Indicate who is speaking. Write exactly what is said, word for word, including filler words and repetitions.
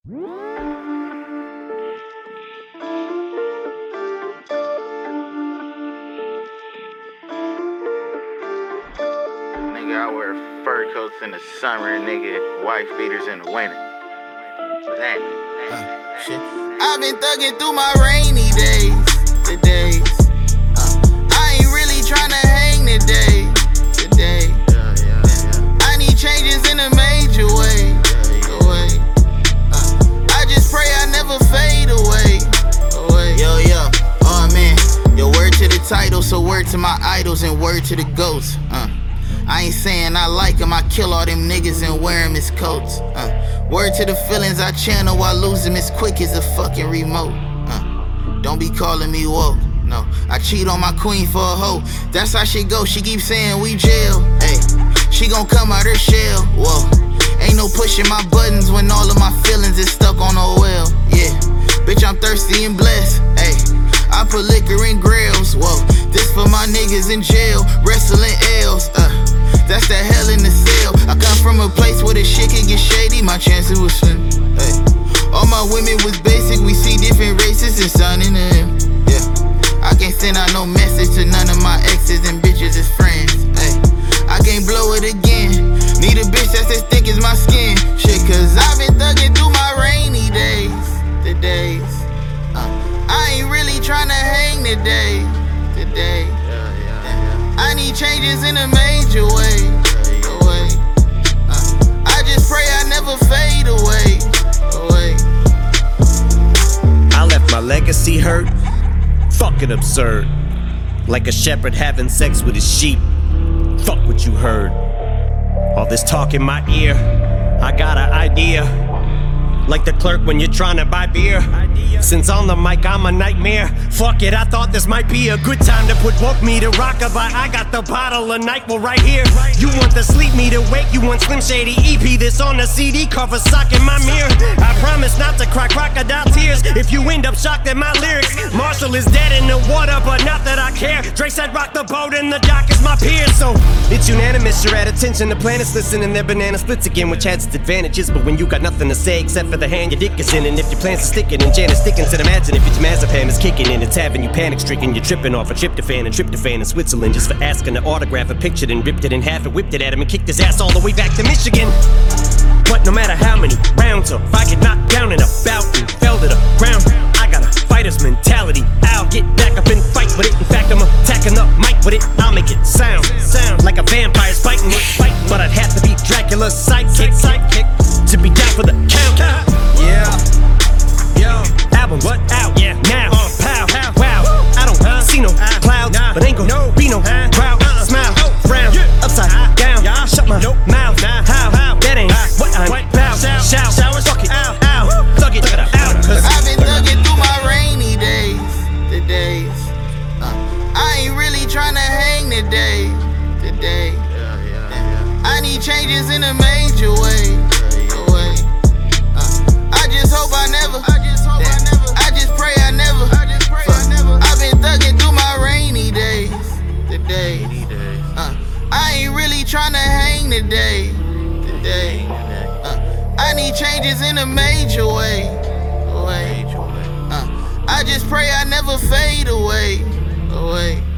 Speaker 1: Nigga, I wear fur coats in the summer, nigga, wife beaters in the winter. Damn.
Speaker 2: Uh, shit. I've been thugging through my rainy days, the days. Uh, I ain't really tryna hang today, today.
Speaker 1: Yeah, yeah, yeah.
Speaker 2: I need changes in a major way, away. Uh, I just pray I never fade away, away. Yo, yo, oh man, yo, word to the title, so word to my idols and word to the ghosts. Uh. I ain't saying I like him, I kill all them niggas and wear him his coats. Uh, word to the feelings I channel while losing as quick as a fucking remote. Uh, don't be calling me woke, no. I cheat on my queen for a hoe, that's how she go, she keep saying we jail. Ay, she gon' come out her shell, whoa. Ain't no pushing my buttons when all of my feelings is stuck on a well, yeah. Bitch, I'm thirsty and blessed, ay. I put liquor in grills, whoa. This for my niggas in jail, wrestling L's, uh. That's that hell in the cell. I come from a place where the shit can get shady, my chances was slim. Hey. All my women was basic, we see different races and sun in them. Yeah. I can't send out no message to none of my exes and bitches as friends. Hey. I can't blow it again. Need a bitch that's as thick as my skin. Shit, cause I've been thugging through my rainy days, the days. Uh, I ain't really tryna hang today, today. I need changes in a major way, away. Uh, I just pray I never fade away, away.
Speaker 3: I left my legacy hurt, fucking absurd. Like a shepherd having sex with his sheep. Fuck what you heard. All this talk in my ear, I got an idea. Like the clerk when you're trying to buy beer. Since on the mic I'm a nightmare. Fuck it, I thought this might be a good time to put woke me to rockabye. I got the bottle of NyQuil right here. You want the sleep me to wake, you want Slim Shady E P. This on the C D cover sock in my mirror. I promise not to cry crocodile tears if you end up shocked at my lyrics. Marshall is dead in the water, but not that I care. Drake said rock the boat and the dock is my peer. So it's unanimous, you're at attention. The planets listening, their banana splits again, which has its advantages. But when you got nothing to say except for the hand your dick is in, and if your plans are sticking and Janet's sticking, said imagine if your diazepam is kicking in, it's having you panic stricken. You're tripping off a tryptophan and tryptophan in Switzerland just for asking to autograph a picture, then ripped it in half and whipped it at him and kicked his ass all the way back to Michigan. But no matter how many rounds or if I get knocked down in a bout and fell to the ground, I got a fighter's mentality. I'll get back up and fight with it. In fact, I'm attacking the mic with it. I'll make it sound, sound like a vampire's biting with fight. But I'd have to be Dracula's sidekick, sidekick to be down for the count. Yeah, yo, album, what out? Yeah, now, uh, pow, pow, wow. I don't uh, see no uh, clouds, nah, but ain't gon' no, be no uh, crowd. Uh, smile, oh, frown, yeah, upside uh, down. Yeah, shut my nope, mouth. Nah, how, how? That ain't uh, what I'm about. Shout, shout, showers, fuck it, ow, ow, thug it, out. Cause
Speaker 2: I've been thugging through my rainy days, the days. Uh, I ain't really tryna hang today, today.
Speaker 1: Yeah, yeah, yeah.
Speaker 2: I need changes in a major way, away. I just hope I never, I just hope I never, I just pray I never, I just pray I never. I've been thugging through my rainy days, today. Uh, I ain't really tryna hang today, today. Uh, I need changes in a major way, away. Uh, I just pray I never fade away, away.